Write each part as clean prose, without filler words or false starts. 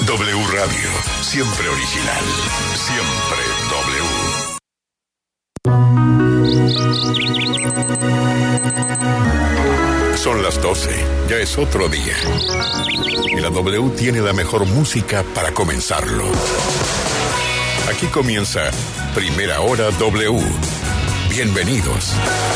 W Radio, siempre original, siempre W. Son las 12, ya es otro día. Y la W tiene la mejor música para comenzarlo. Aquí comienza Primera Hora W. Bienvenidos.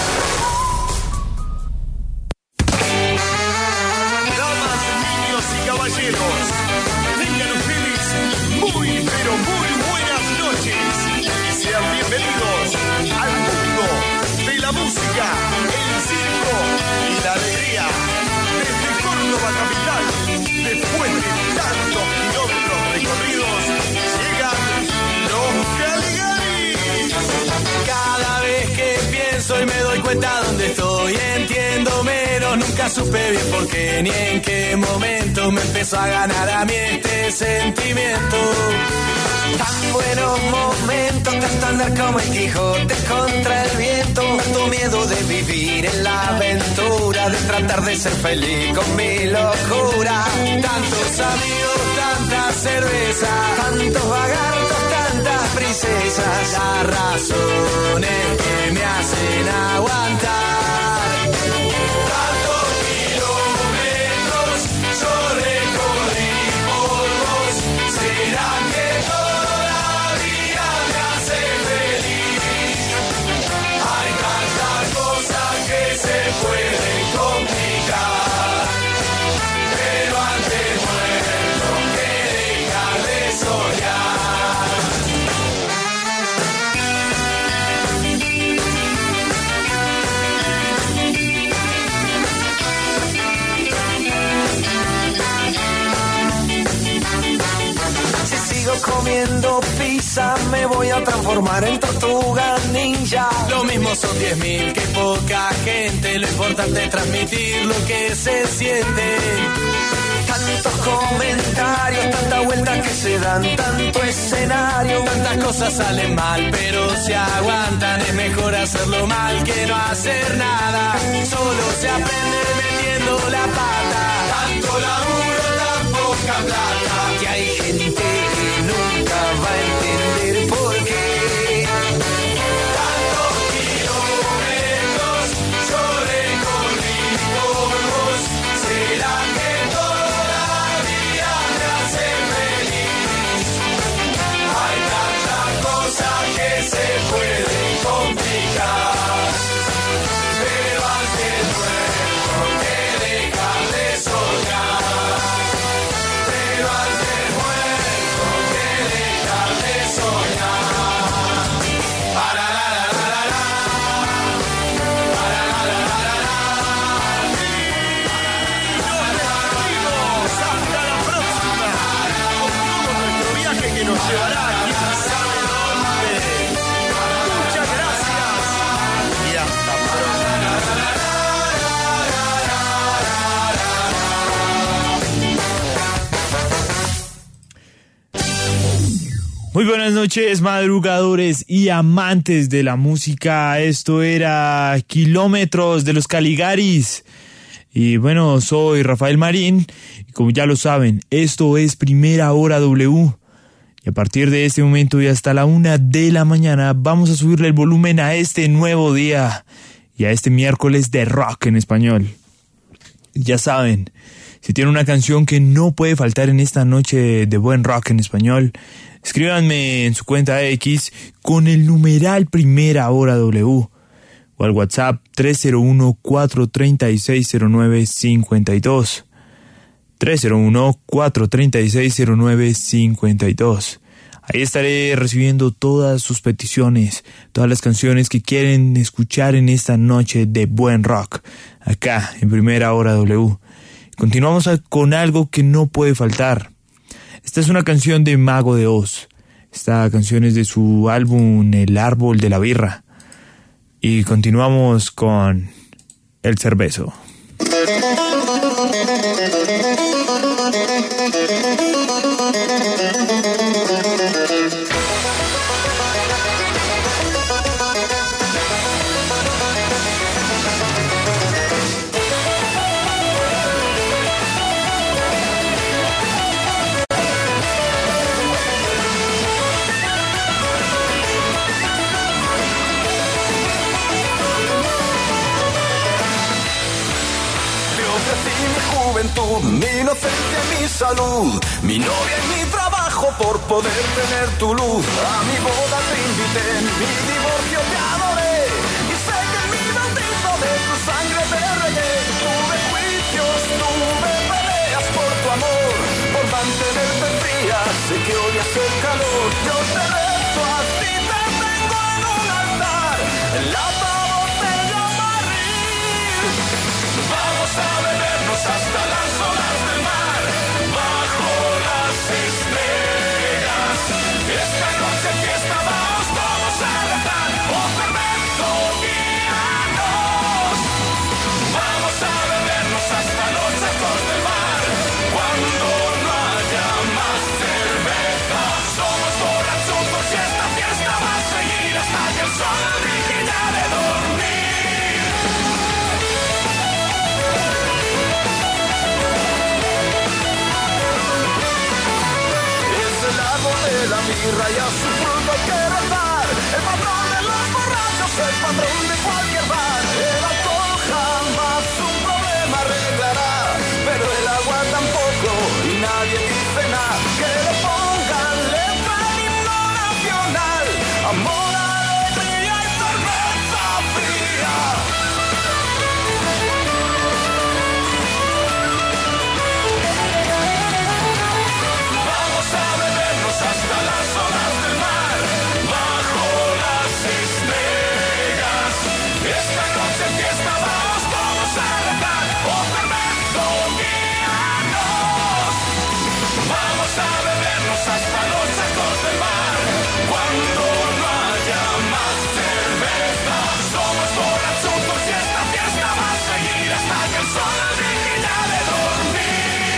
Tengan ustedes muy, pero muy buenas noches y sean bienvenidos al mundo de la música, el circo y la alegría. Desde Córdoba capital, después de tantos kilómetros recorridos, llegan los Caligaris. Cada vez que pienso y me doy cuenta dónde estoy, entiendo menos, nunca supe bien por qué ni en qué momento me empezó a ganar a mí este sentimiento. Tan buenos momentos, tanto andar como el Quijote contra el viento, tanto miedo de vivir en la aventura, de tratar de ser feliz con mi locura. Tantos amigos, tanta cerveza, tantos vagartos, tantas princesas, las razones que me hacen aguantar. Tantos kilómetros yo recorrí por vos, ¿será que todavía me hace feliz? Hay tantas cosas que se pueden complicar, pero antes muerto que dejar de soñar. Si sigo comiendo pizza me voy a transformar en tortuga ninja. Lo mismo son 10.000 que poca gente, lo importante es transmitir lo que se siente. Tantos comentarios, tanta vuelta que se dan, tanto escenario, tantas cosas salen mal, pero se aguantan, es mejor hacerlo mal que no hacer nada. Solo se aprende metiendo la pata, tanto laburo, tan poca plata, que hay gente que nunca va a entender por qué. Tantos kilómetros yo recorrí por vos, ¿será que todavía me hace feliz? Hay tantas cosas que se pueden complicar, pero antes muerto que dejar de soñar. Pero antes muerto que dejar de soñar. Para la la la la la. Para la la la la la. Hasta la próxima, con todo nuestro viaje que nos llevará quién sabe dónde. Muchas gracias y hasta pronto. Muy buenas noches, madrugadores y amantes de la música. Esto era Kilómetros de los Caligaris. Y bueno, soy Rafael Marín. Y como ya lo saben, esto es Primera Hora W. Y a partir de este momento y hasta la 1 de la mañana vamos a subirle el volumen a este nuevo día y a este miércoles de rock en español. Ya saben, si tienen una canción que no puede faltar en esta noche de buen rock en español, escríbanme en su cuenta X con el numeral Primera Hora W o al WhatsApp 301-436-0952. 301-436-0952. Ahí estaré recibiendo todas sus peticiones, todas las canciones que quieren escuchar en esta noche de buen rock, acá en Primera Hora W. Continuamos con algo que no puede faltar. Esta es una canción de Mago de Oz. Esta canción es de su álbum El Árbol de la Birra. Y continuamos con El Cervezo. salud, mi novia y mi trabajo por poder tener tu luz. A mi boda te invité, en mi divorcio te adoré, y sé que en mi bautizo de tu sangre te regué. Tuve juicios, tuve peleas por tu amor, por mantenerte fría, sé que odias el calor. Yo te rezo a ti, te tengo en un altar, en la botella barril. Vamos a bebernos hasta las olas del mar, bajo las estrellas. Esta noche fiesta vamos a rezar, oh fermento, guíanos. Vamos a bebernos hasta los ecos del mar, cuando no haya más cerveza. Somos borrachudos y esta fiesta va a seguir hasta que el sol brille ya de dormir. De la mirra y a su fruto hay que rezar. El patrón de los borrachos, el patrón de cualquier bar. El alcohol jamás un problema arreglará, pero el agua tampoco, y nadie dice nada. Que le pongan letra al himno nacional, amor, alegría y cerveza fría. Hasta las olas del mar, bajo las estrellas. Esta noche fiesta vamos a rezar, oh fermento, guíanos. Vamos a bebernos hasta los ecos del mar, cuando no haya más cerveza. Somos borrachudos y esta fiesta va a seguir hasta que el sol brille ya de dormir.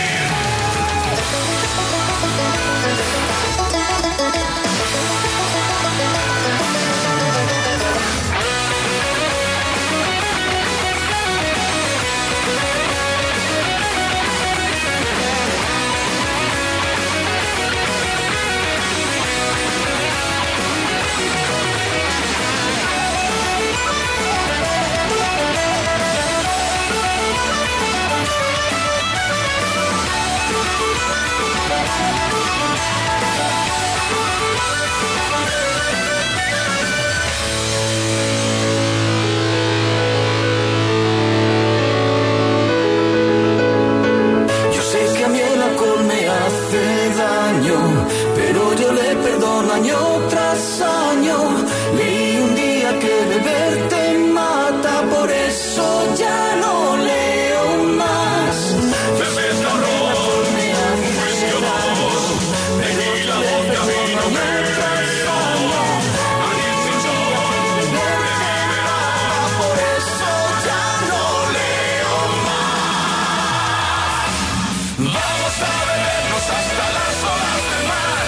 Año tras año, leí un día que beber te mata, por eso ya no leo más. Bebes la horror, whisky o dos, tequila, vodka, vino, beso, Alice y John, beberá, por eso ya no leo más. Vamos a bebernos hasta las olas del mar,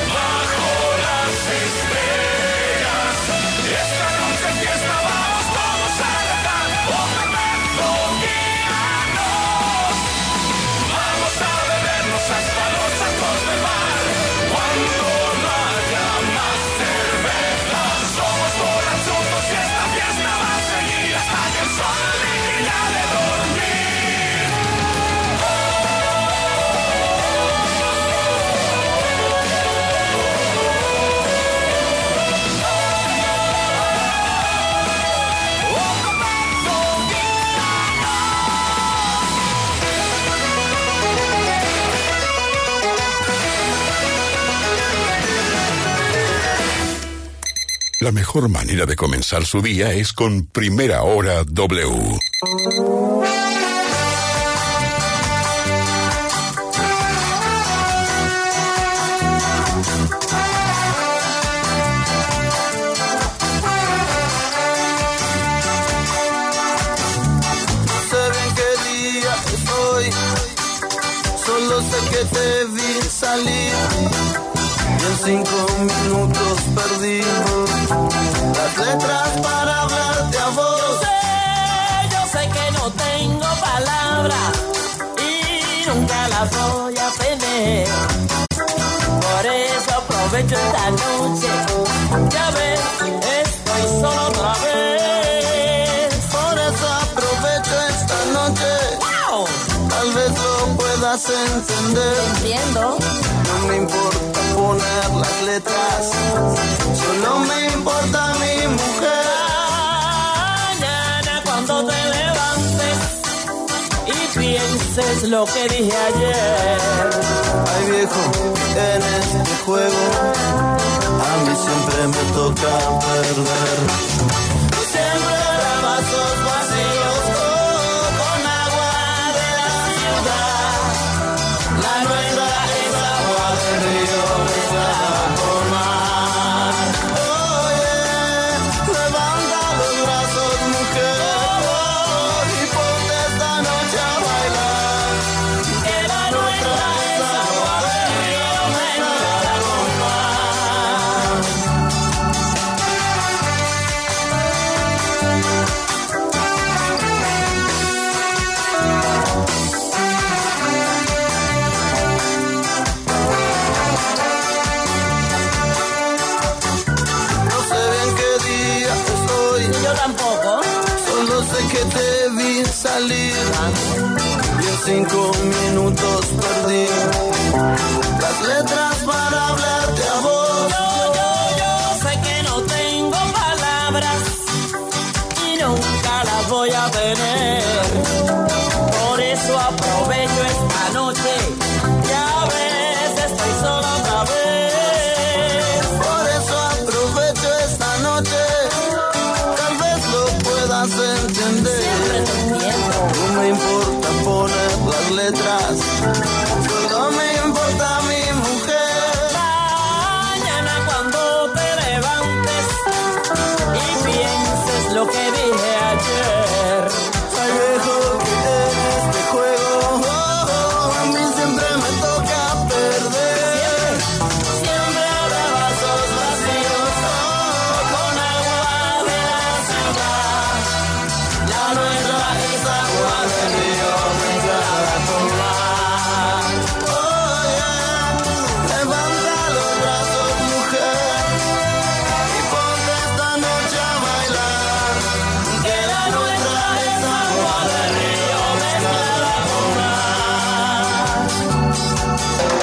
estrellas. Esta noche fiesta vamos a rezar, oh fermento, guíanos. Vamos a bebernos hasta los ecos del mar, cuando no haya más cerveza. Somos borrachudos y esta fiesta va a seguir hasta que el sol brille ya de dormir. La mejor manera de comenzar su día es con Primera Hora W. sé bien qué día es hoy, solo sé que te vi salir y en 5 minutos perdí las letras para hablarte a vos. Yo sé que no tengo palabras y nunca las voy a tener. Por eso aprovecho esta noche, ya ves, estoy solo otra vez. Por eso aprovecho esta noche, ¡Wow! tal vez lo pueda puedas entender. Entiendo. No me importa poner las letras, solo me importa mi mujer. Mañana cuando te levantes y pienses lo que dije ayer. Ay viejo, en este juego a mí siempre me toca perder. Siempre habrá vasos vacíos con agua de la ciudad. La nuestra es agua del río mezclada con mar. Oye, levanta los brazos, mujer, y ponte esta noche a bailar. Que la nuestra es agua del río mezclada con mar. No sé bien qué día estoy, Yo tampoco. solo sé que te vi salir y en 5 minutos perdí las letras para hablarte a vos. Yo sé que no tengo palabras y nunca las voy a tener. Por eso aprovecho esta noche y a veces estoy sola otra vez. Por eso aprovecho esta noche, tal vez lo puedas entender. Siempre te entiendo. No me importa poner las letras, solo me importa mi mujer. Mañana cuando te levantes y pienses lo que dije ayer. Ay viejo, que en este juego a mí siempre me toca perder. Siempre habrá vasos vacíos Con agua de la ciudad, la nuestra es agua del río mezclada con mar. Oye, levanta los brazos, mujer, y ponte esta noche a bailar. Que la nuestra es agua del río mezclada con mar.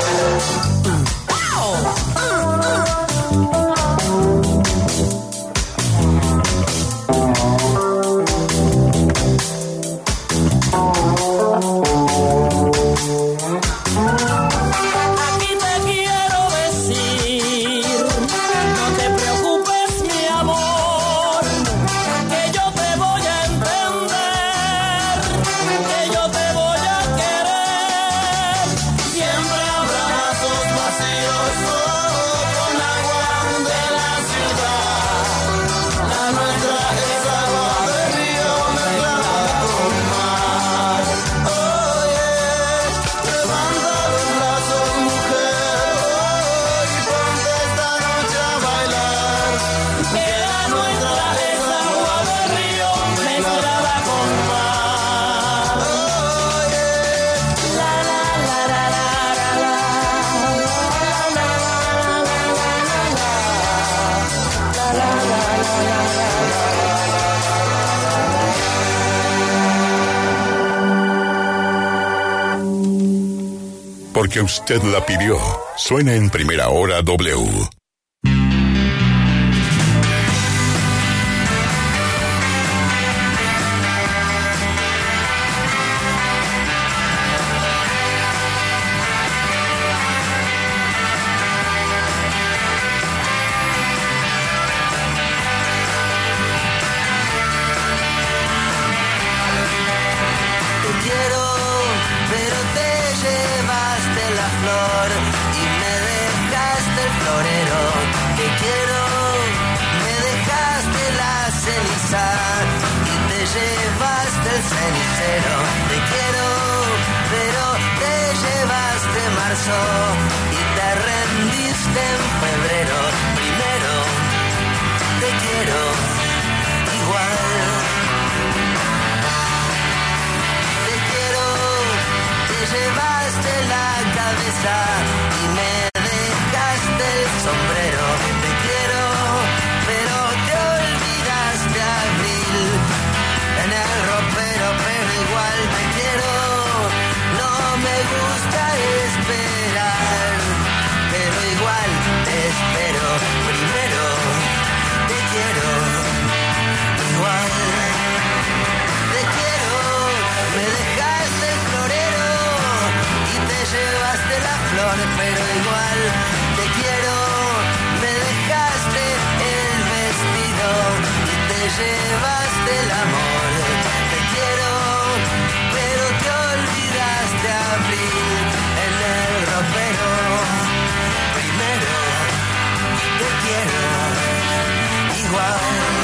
Aquí te quiero decir, no te preocupes mi amor, que yo te voy a entender, que yo te voy a querer. Siempre habrá vasos vacíos con agua de la ciudad. La nuestra es agua del río mezclada con mar. Oye, levanta los brazos, mujer, y ponte esta noche a bailar. Que la nuestra es agua del río mezclada con mar. Oye, La la la la la la la. La la la la la la la. La la la la la Porque usted la pidió. Suena en Primera Hora W. te quiero, pero te llevaste la flor y me dejaste el florero. Te quiero, me dejaste la ceniza y te llevaste el cenicero. Te quiero, pero te llevaste marzo y te rendiste en febrero. Primero, te quiero igual. Te quiero, te llevaste la cabeza y me dejaste el sombrero. Te quiero, pero te olvidaste abril en el ropero, pero igual te quiero. No me gusta pero igual te quiero. Me dejaste el vestido y te llevaste el amor. Te quiero, pero te olvidaste abrir en el ropero. Primero te quiero igual.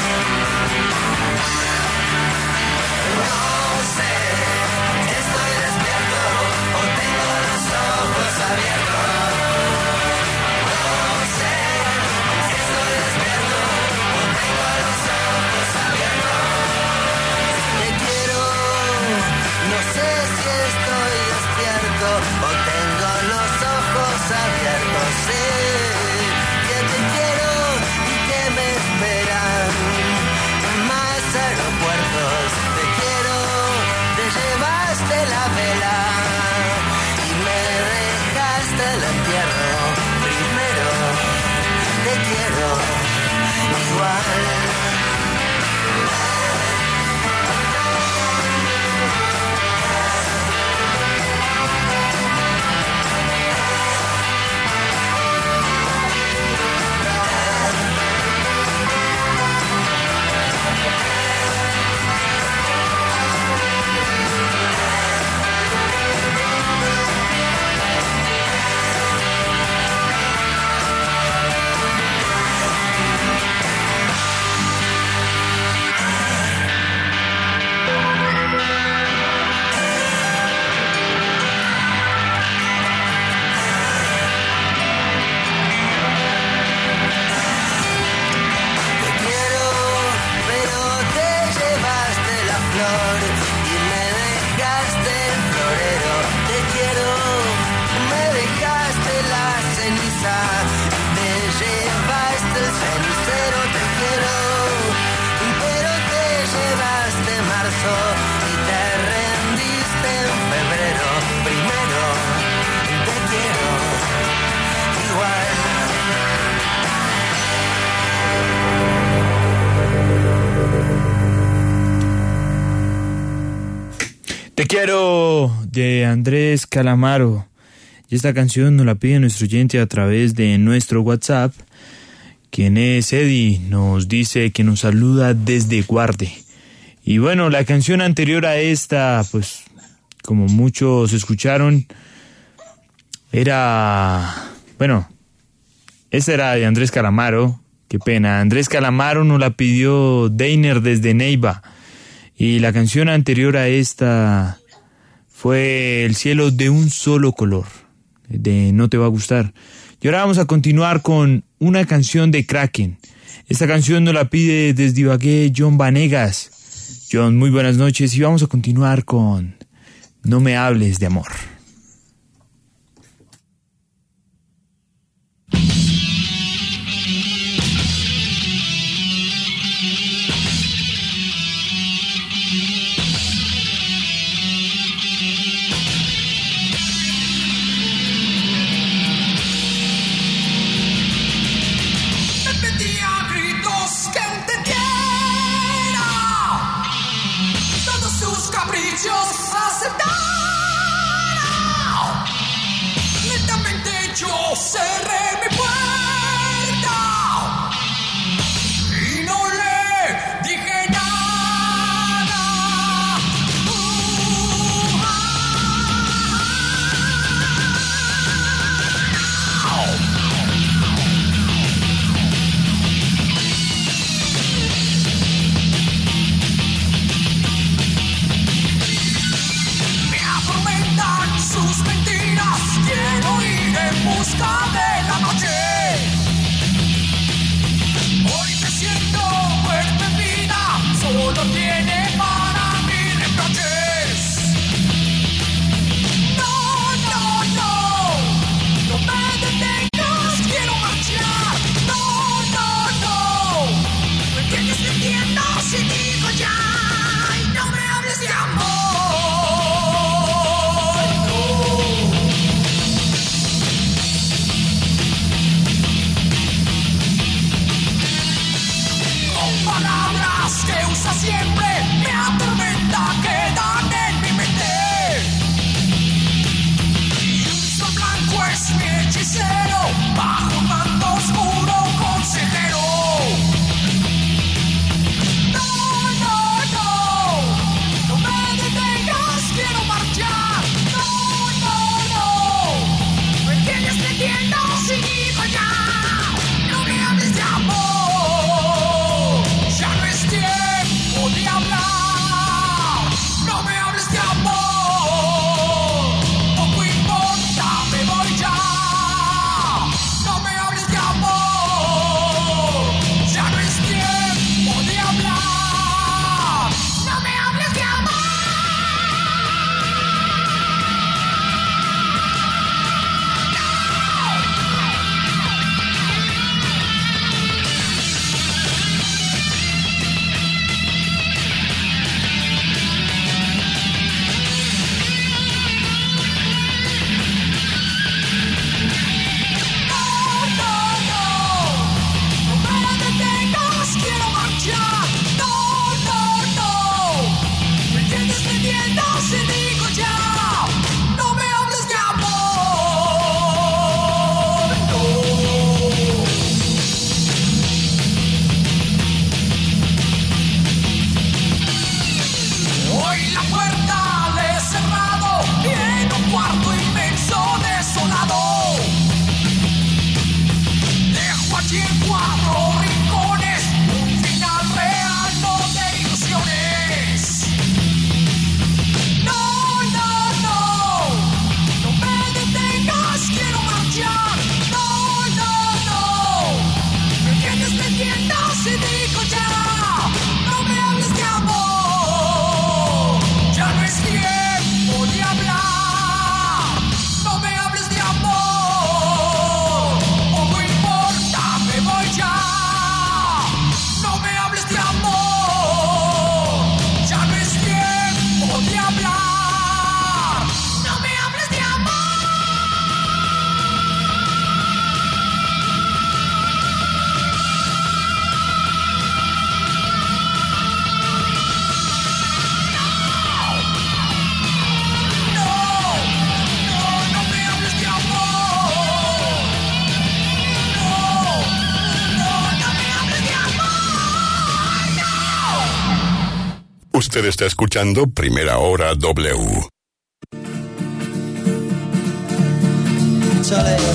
No sé, estoy despierto o tengo los ojos abiertos. No sé, estoy despierto o tengo los ojos abiertos. Te quiero, no sé si estoy despierto o tengo los ojos abiertos. Sé que te quiero y que me esperan más aeropuertos. Te quiero, te llevaste la vela y me dejaste el entierro. Primero te quiero igual. Te quiero, de Andrés Calamaro. Y esta canción nos la pide nuestro oyente a través de nuestro WhatsApp, quien es Eddie. Nos dice que nos saluda desde Guarde. Y bueno, la canción anterior a esta, pues como muchos escucharon, esta era de Andrés Calamaro. Qué pena, Andrés Calamaro nos la pidió Deiner desde Neiva. Y la canción anterior a esta fue El cielo de un solo color, de No te va a gustar. Y ahora vamos a continuar con una canción de Kraken. Esta canción nos la pide desde Ibagué John Vanegas. John, muy buenas noches y vamos a continuar con No me hables de amor. Cerré mi puerta y no le dije nada. Me atormentan sus mentiras, quiero ir en busca de la noche. Hoy me siento muerto en vida, solo tiene para mí reproches. No, no, no, no me detengas, quiero marchar. No, no, no, ¿me entiendes? Me entiendas y digo ya, y no me hables de amor. No. Usted está escuchando Primera Hora W. Chale.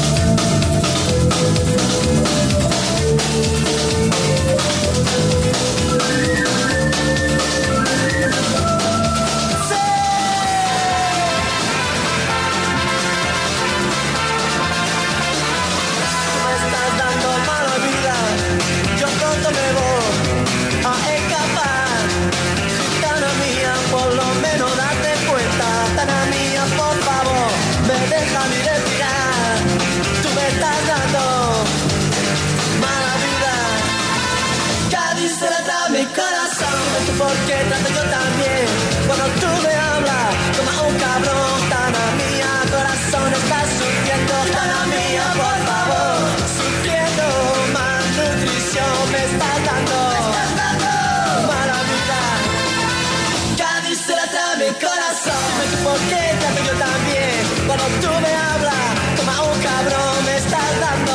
Porque trato yo también cuando tú me hablas como un cabrón. Tana mía, corazón está sufriendo. Tana mía, por favor, sufriendo. Malnutrición me estás dando. Mala vida, Cádiz se la trae mi corazón. Porque trato yo también cuando tú me hablas como un cabrón. Me estás dando.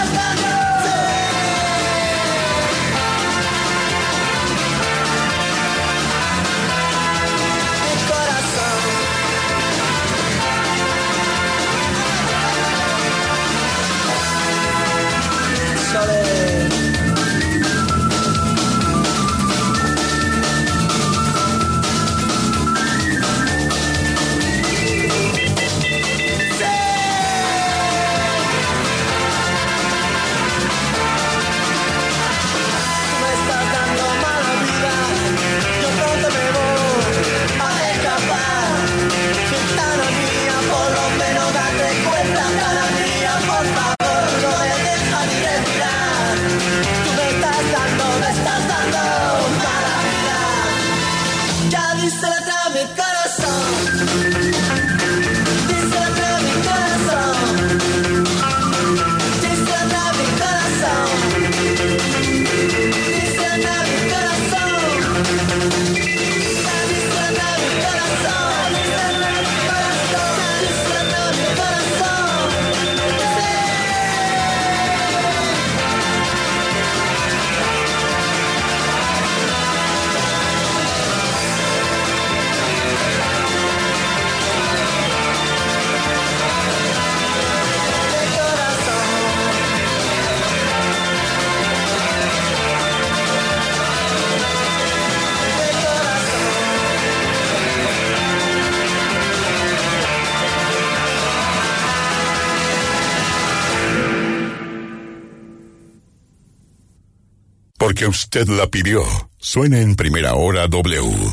Porque usted la pidió. Suena en Primera Hora W.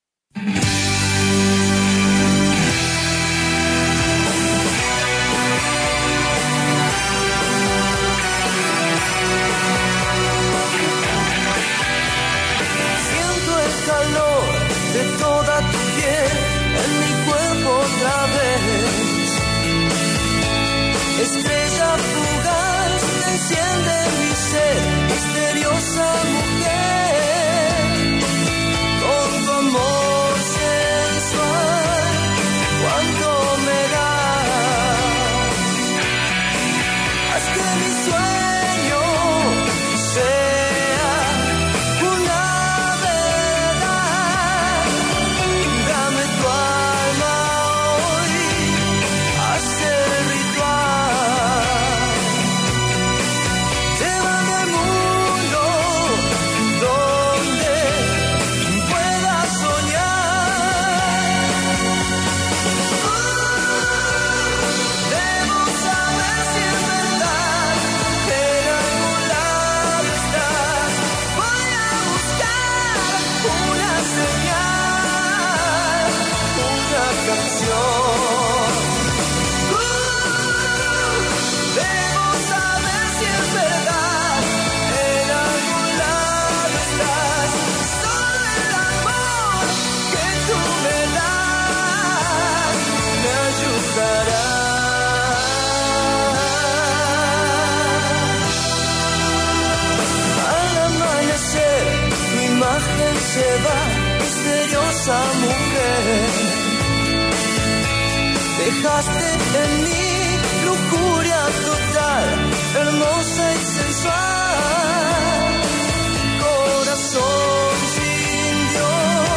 Siento el calor de toda tu piel en mi cuerpo otra vez. Estrella fugaz que enciende mi ser, misteriosa mujer, con tu amor sensual, cuánto me das. Haz que mi sueño sea una verdad. Dame tu alma hoy, haz el ritual. Llévame al mundo donde pueda soñar. Debo saber si es verdad, en algún lado estás. Voy a buscar una señal, una canción. Debo saber si es verdad, en algún lado estás. Solo el amor que tú me das me ayudará. Al amanecer tu imagen se va, misteriosa mujer. Dejaste en mí lujuria total, hermosa y sensual. Corazón sin Dios,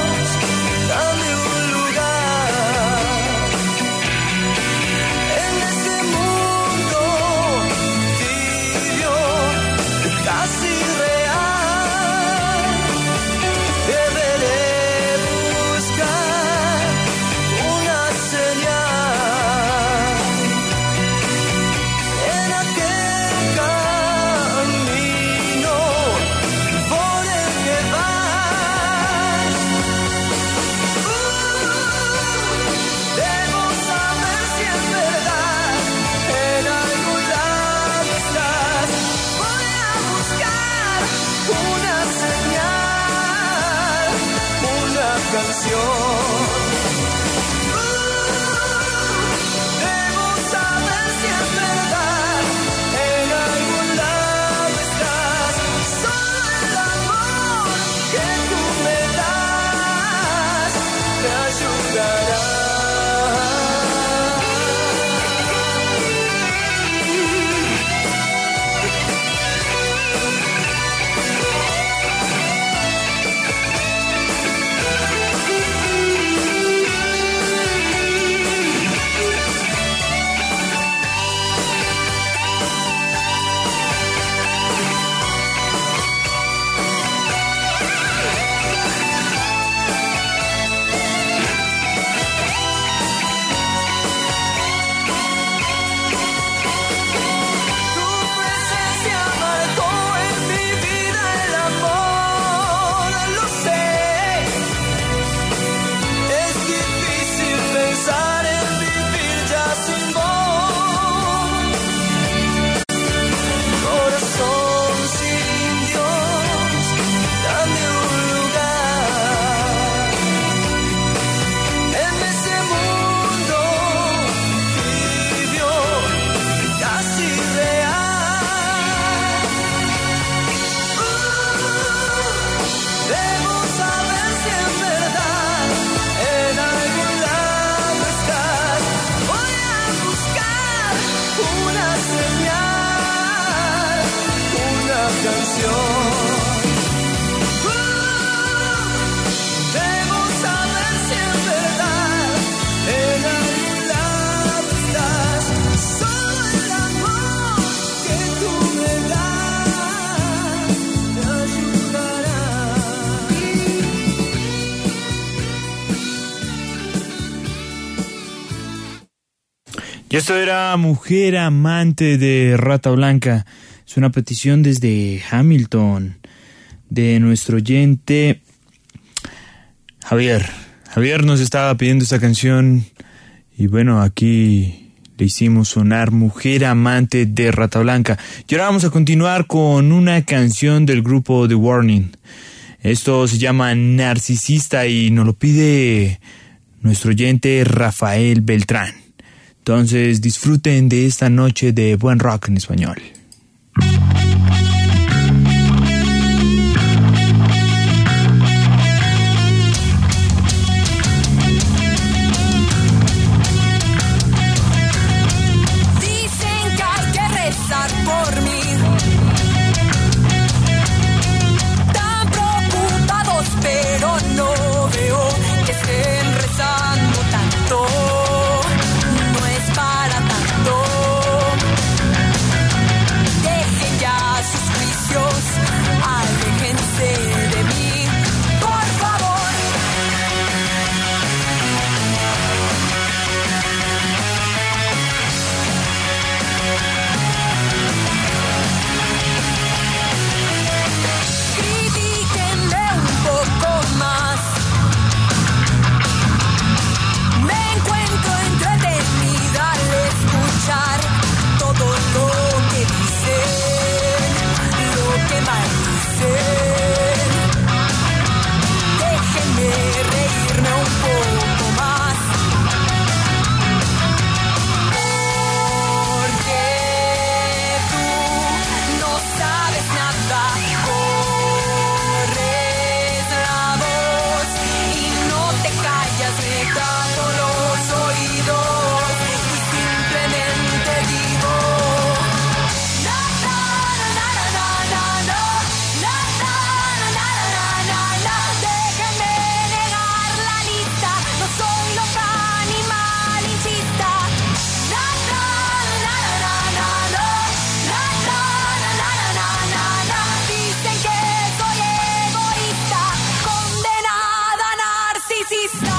Y esto era Mujer Amante de Rata Blanca. Es una petición desde Hamilton de nuestro oyente Javier. Javier nos estaba pidiendo esta canción y bueno, aquí le hicimos sonar Mujer Amante de Rata Blanca. Y ahora vamos a continuar con una canción del grupo The Warning. Esto se llama Narcisista y nos lo pide nuestro oyente Rafael Beltrán. Entonces disfruten de esta noche de buen rock en español. Dicen que hay que rezar por mí. Tan preocupados, pero no veo que estén rezando tanto. No es para tanto. Dejen ya sus juicios, aléjense de mí, por favor. Critíquenme un poco más. Me encuentro entretenida al escuchar todo lo que dicen, lo que maldicen. Déjenme reírme un poco más. Porque tú no sabes nada. Corres la voz y no te callas, me tapo los oídos y simplemente digo na na na na na na na na na na na. Déjenme negar la lista, no soy loca ni malinchista. Na na na na na na na na na na. Dicen que soy egoísta, condenada narcisista.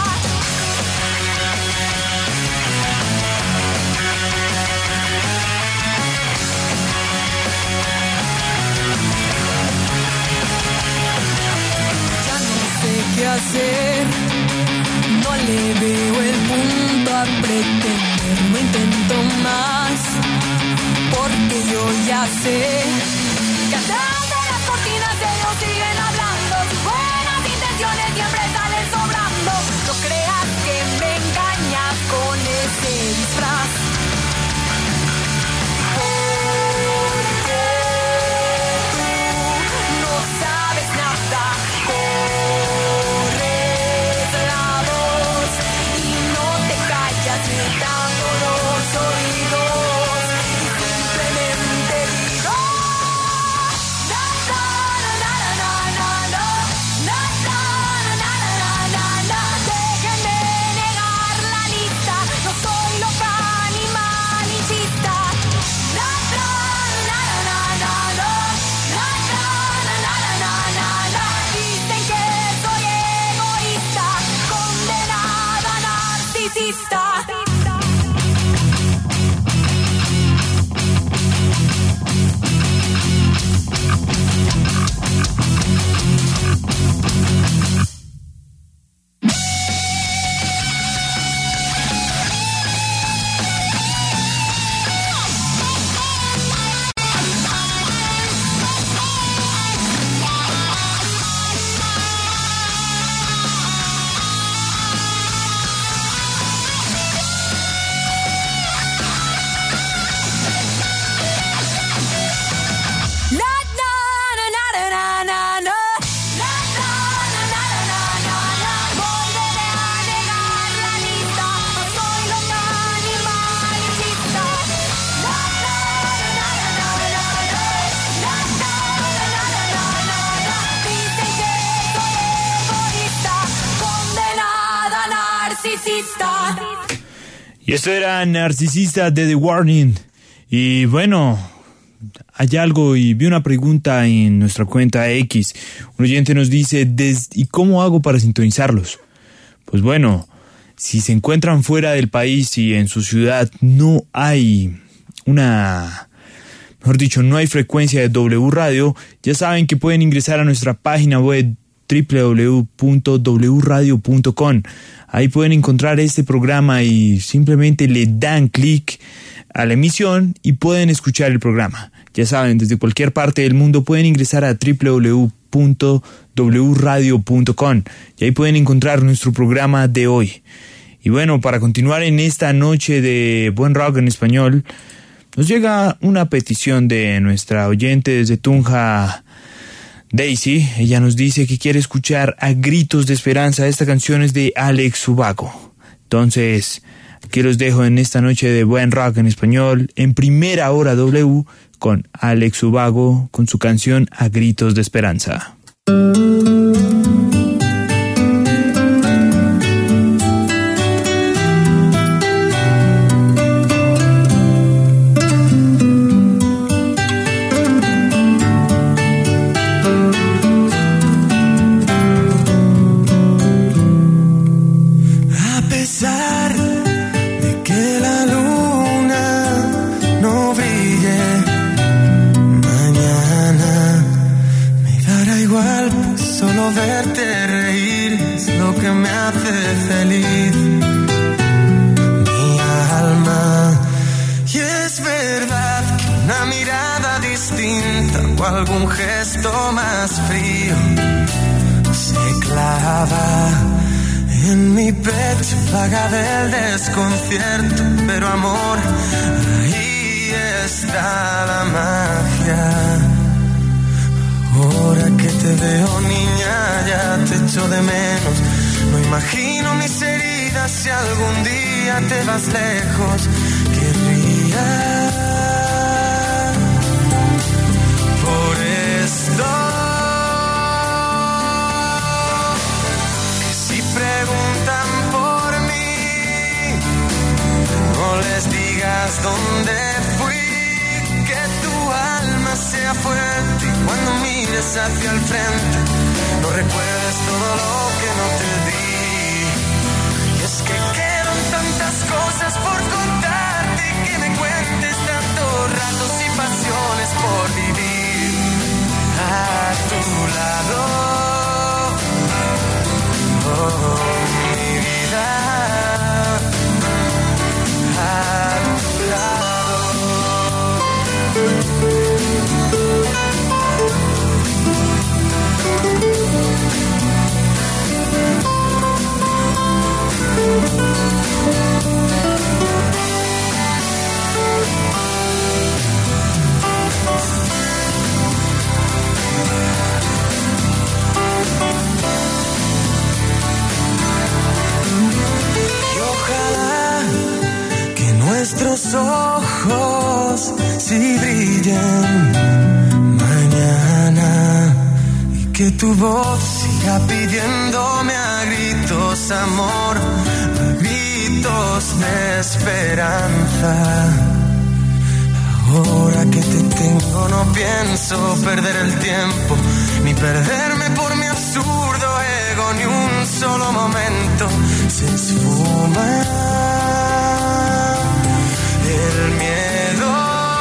Ya no sé qué hacer, no le veo el punto a pretender, no intento más, porque yo ya sé que atrás de las cortinas ellos siguen hablando, sus buenas intenciones siempre salen sobrando. No creas que me engañas con ese disfraz. Porque tú no sabes nada, corres la voz y no te callas, me tapo los oídos y simplemente digo na na na na na na na na na na. Déjenme negar la lista, no soy loca ni malinchista. Na na na na na na na na na na. Dicen que soy egoísta, condenada narcisista. Volveré a negar la lista, no soy loca ni malinchista. Dicen que soy egoísta, condenada narcisista. Y esto era Narcisista de The Warning. Y bueno, hay algo y vi una pregunta en nuestra cuenta X. Un oyente nos dice, ¿y cómo hago para sintonizarlos? Pues bueno, Si se encuentran fuera del país y en su ciudad no hay mejor dicho, no hay frecuencia de W Radio, ya saben que pueden ingresar a nuestra página web www.wradio.com. Ahí pueden encontrar este programa y simplemente le dan clic a la emisión y pueden escuchar el programa. Ya saben, desde cualquier parte del mundo pueden ingresar a www.wradio.com y ahí pueden encontrar nuestro programa de hoy. Y bueno, para continuar en esta noche de buen rock en español, nos llega una petición de nuestra oyente desde Tunja, Daisy. Ella nos dice que quiere escuchar A Gritos de Esperanza. Esta canción es de Alex Ubago. Entonces, aquí los dejo en esta noche de buen rock en español, en Primera Hora W, con Alex Ubago, con su canción A Gritos de Esperanza. Verte reír es lo que me hace feliz, mi alma. Y es verdad que una mirada distinta o algún gesto más frío se clava en mi pecho, vaga del desconcierto. Pero amor, ahí está la magia. Ahora que te veo, niña, ya te echo de menos. No imagino mis heridas si algún día te vas lejos. Querría por esto que si preguntan por mí, no les digas dónde fui. Que tu alma sea fuerte y cuando mires hacia el frente no recuerdes todo lo que no te di. Y es que quedan tantas cosas por contarte, que me cuentes tantos ratos y pasiones por vivir a tu lado. Oh, mi vida, a tu lado. Y ojalá que nuestros ojos sí brillen mañana y que tu voz siga pidiéndome a gritos amor, a gritos de esperanza. Ahora que te tengo no pienso perder el tiempo, ni perderme por mi absurdo ego, ni un solo momento. Se esfuma el miedo.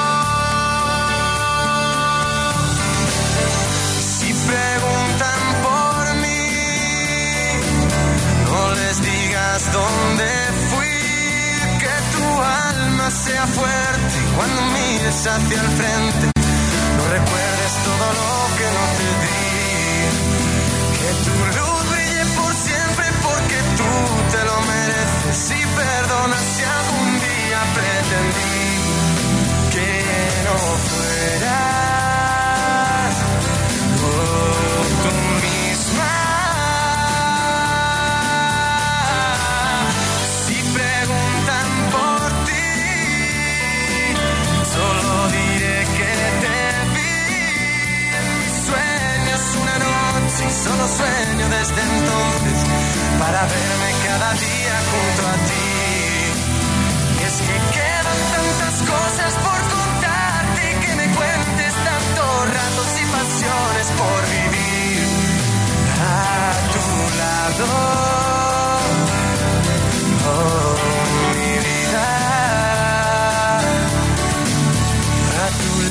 Si preguntan por mí, no les digas dónde fui. Que tu alma sea fuerte y cuando mires hacia el frente no recuerdes todo lo que no te di. Que tu luz brille por siempre porque tú te lo mereces. Y perdona si algún día pretendí que no fueras tú misma. Si preguntan por ti, solo diré que te vi en mis sueños una noche y solo sueño desde entonces para verme cada día junto a ti.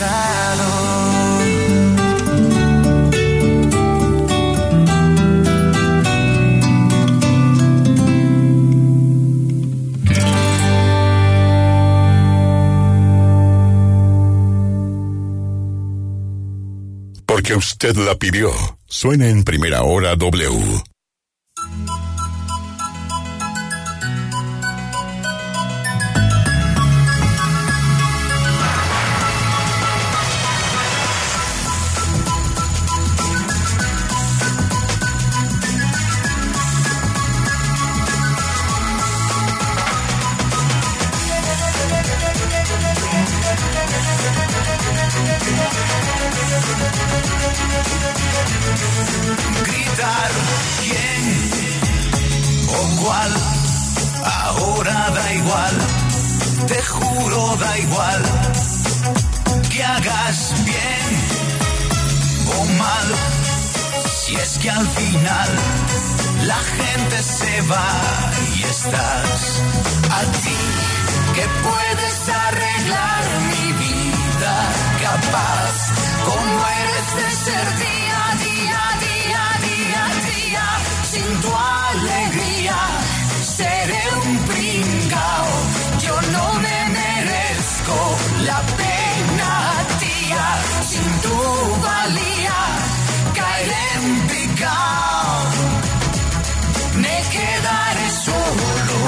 lado. Porque usted la pidió. Suena en Primera Hora W. Gritar quién o cuál, ahora da igual, te juro da igual, que hagas bien o mal, si es que al final la gente se va y estás a ti, que puedes arreglar mi vida, capaz como eres de ser día a día, día, día, día, sin tu alegría seré un pringao, yo no me merezco la pena, tía, sin tu valía caeré en picao, me quedaré solo.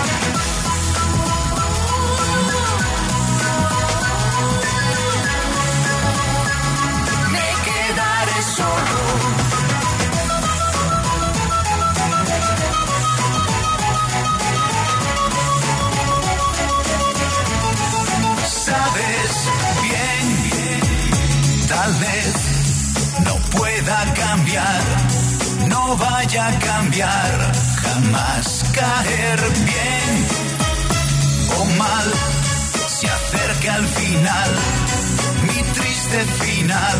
Tal vez no pueda cambiar, no vaya a cambiar, jamás caer bien o mal, se acerca al final, mi triste final.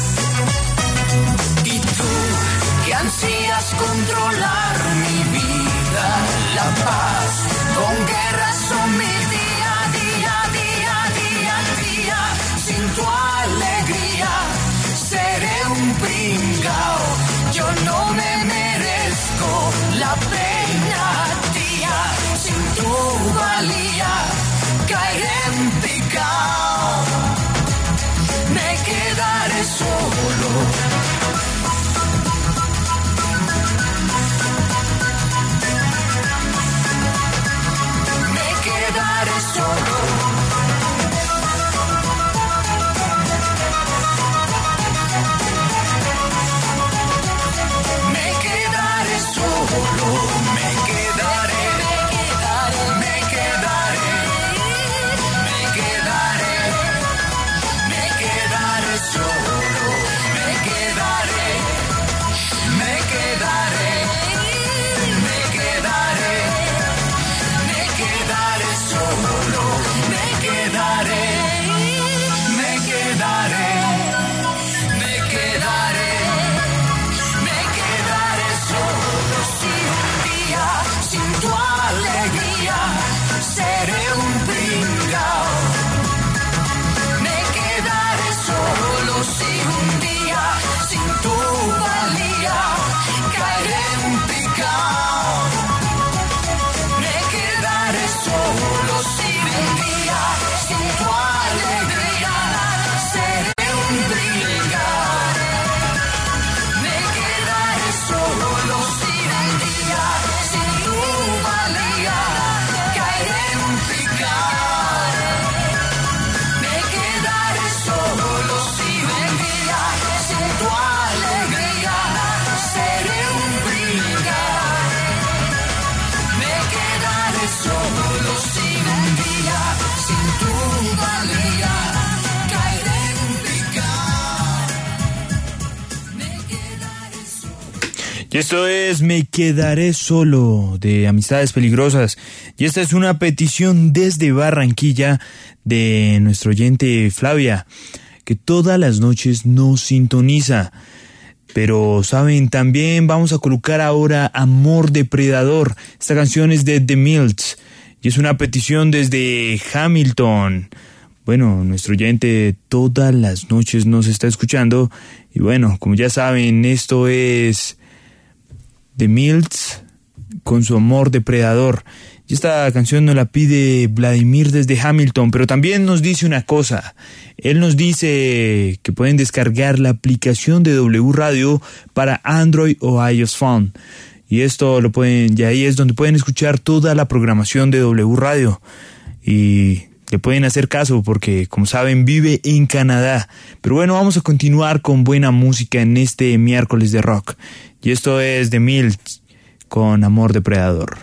Y tú, que ansías controlar mi vida, la paz, con guerras son mi día, día, día, día, día, sin tu alegría seré un pringao, yo no me merezco la pena, tía, sin tu valía caeré en picao, me quedaré solo. Me quedaré solo. Y esto es Me Quedaré Solo, de Amistades Peligrosas. Y esta es una petición desde Barranquilla de nuestro oyente Flavia, que todas las noches nos sintoniza. Pero, ¿saben? También vamos a colocar ahora Amor Depredador. Esta canción es de The Mills y es una petición desde Hamilton. bueno, nuestro oyente todas las noches nos está escuchando. Y bueno, como ya saben, esto es The Mills con su Amor Depredador. Y esta canción nos la pide Vladimir desde Hamilton, pero también nos dice una cosa. Él nos dice que pueden descargar la aplicación de W Radio para Android o iOS Phone. Y esto lo pueden, y ahí es donde pueden escuchar toda la programación de W Radio. Y le pueden hacer caso porque, como saben, vive en Canadá. Pero bueno, vamos a continuar con buena música en este miércoles de rock. Y esto es The Mills con Amor Depredador.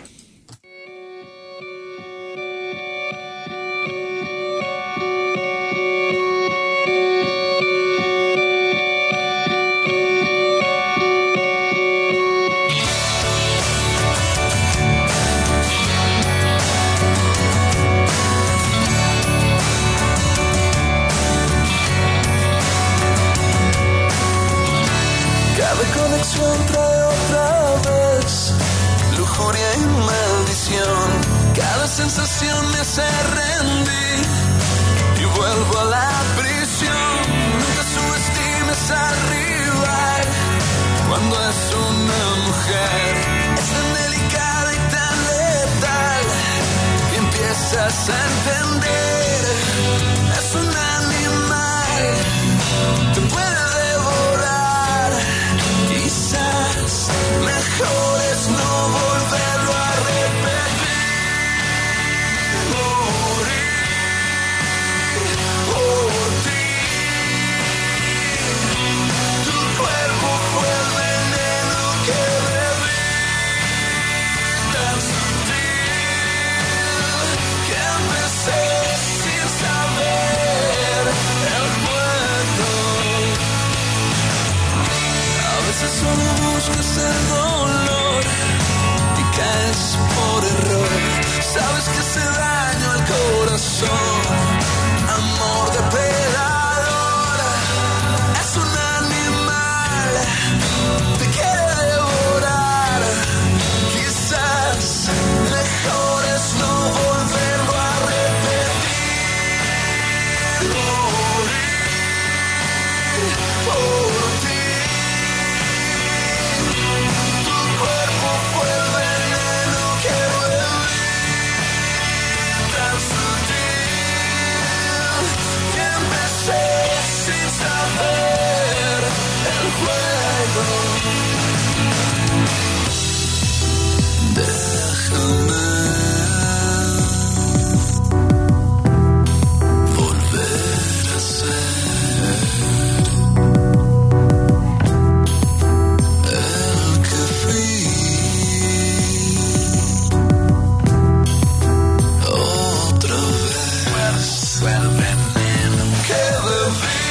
Trae otra vez lujuria y maldición. Cada sensación me hace rendir y vuelvo a la prisión. Nunca subestimes al rival cuando es una mujer. Es tan delicada y tan letal que empiezas a entender. Es un animal, te puede devorar. Quizás mejor es no volverlo a repetir. Morir por ti. Tu cuerpo fue el veneno que bebí, tan sutil que empecé sin saber el juego. A veces solo buscas el dolor y caes por error. Sabes que hace daño al corazón. Amor depredador. Es un animal, te quiere devorar. Quizás mejor es no volverlo a repetir. Morir por ti. Tu cuerpo fue el veneno que bebí, tan sutil que empecé sin saber el juego. Déjame volver a ser el que fui. Otra vez el veneno que bebí.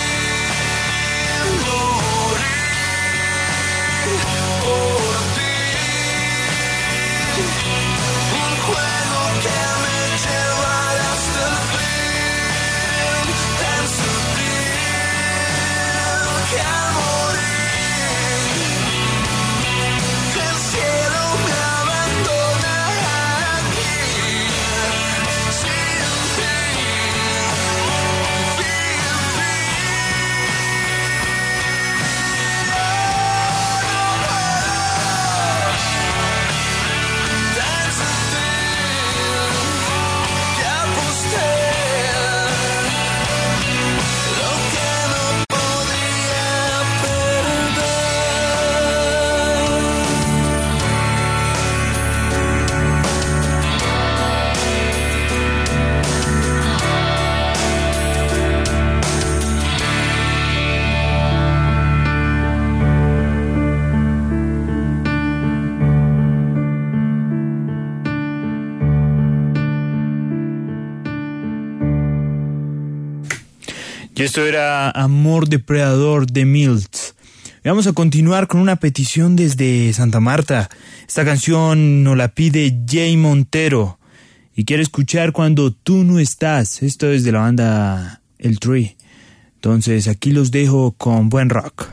Morir por ti. Un juego que me llevará hasta el fin, tan sutil que al morir el cielo me abandona aquí, sin fin, sin fin. Tan sutil que aposté lo que no podía perder. Y esto era Amor Depredador de Mills. Vamos a continuar con una petición desde Santa Marta. Esta canción nos la pide Jay Montero y quiere escuchar Cuando tú no estás. Esto es de la banda El Tree. Entonces aquí los dejo con buen rock.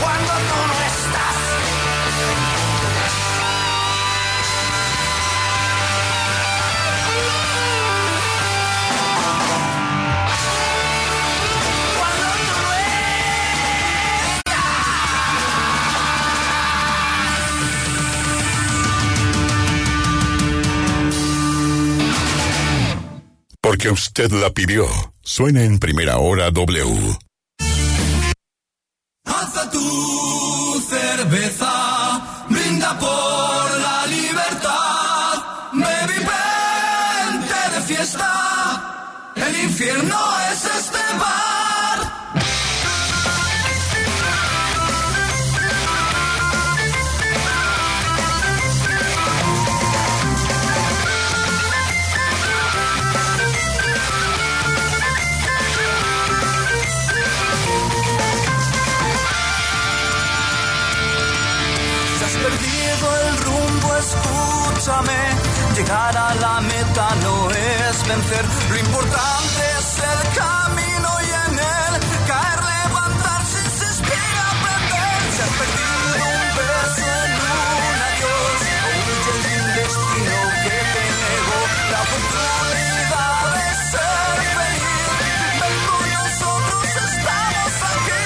cuando tú no estás. Cuando tú no Porque usted la pidió. Suena en Primera Hora W. Alza tu cerveza, brinda por la libertad. Baby, vente de fiesta, el infierno es este bar. Si has perdido el rumbo, escúchame. Llegar a la meta no es vencer. Lo importante es el camino y en él caer, levantarse, insistir, aprender. Si has perdido un beso en un adiós, o huyes de un destino que te negó la oportunidad de ser feliz, ven con nosotros, estamos aquí.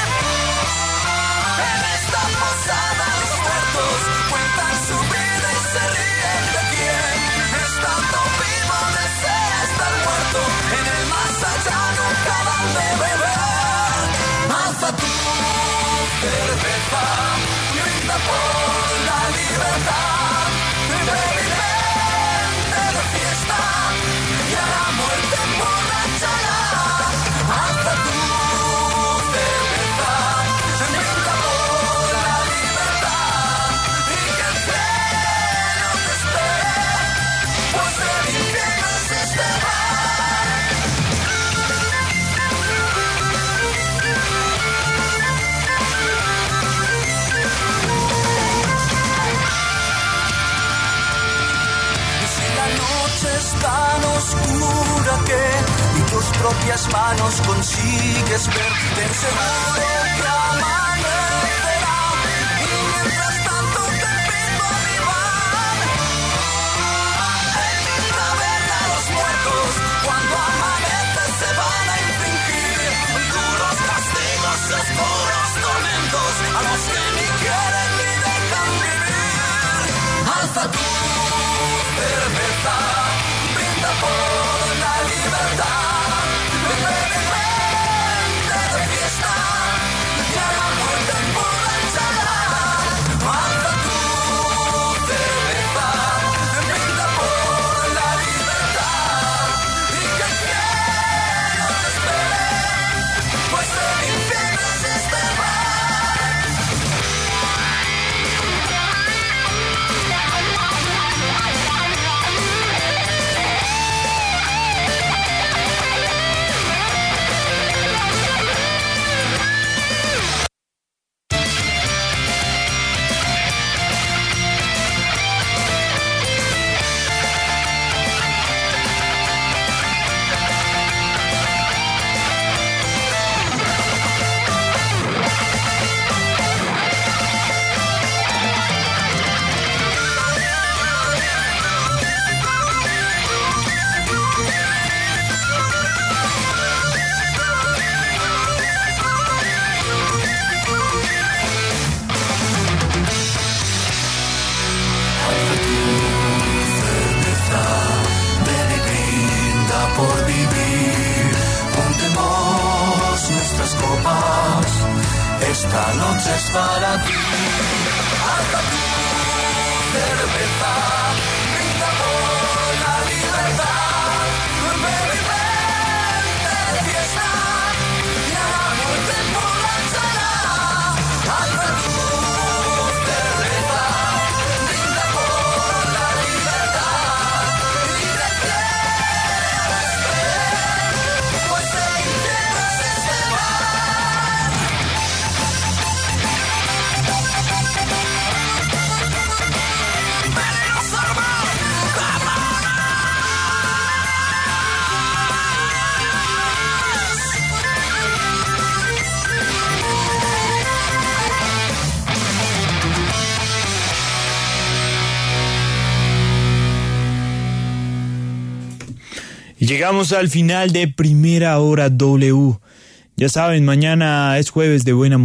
En esta posada los muertos cuentan su vida y se ríen de quién. Estando vivo desea estar muerto, en el más allá nunca dan de beber. Alza tu cerveza, brinda por la libertad. Baby, vente de fiesta y a la muerte emborrachará. Alza tu cerveza, brinda por la libertad y que el cielo te espere, pues el infierno es este bar. Y si la noche es tan oscura que ni tus propias manos consigues ver, ten seguro que amanecerá. Y mientras tanto te invito a mi bar. En mi taberna los muertos cuando amanece se van a infringir duros castigos y oscuros tormentos a los que ni quieren ni dejan vivir. Alza tu cerveza, brinda por la libertad. Vente de fiesta y a la muerte emborrachará. Alza tu cerveza, brinda por la libertad y que el cielo te espere, pues el infierno es este bar. Ven y brinda por vivir, juntemos nuestras copas, esta noche es para ti. Alza tu cerveza, brinda por la libertad. Baby, vente de fiesta y a la muerte emborrachará. Alza tu cerveza, brinda por la libertad y de cielo espere, pues el infierno es este bar. Venimos a armar. Llegamos al final de Primera Hora W. Ya saben, mañana es jueves de buena música.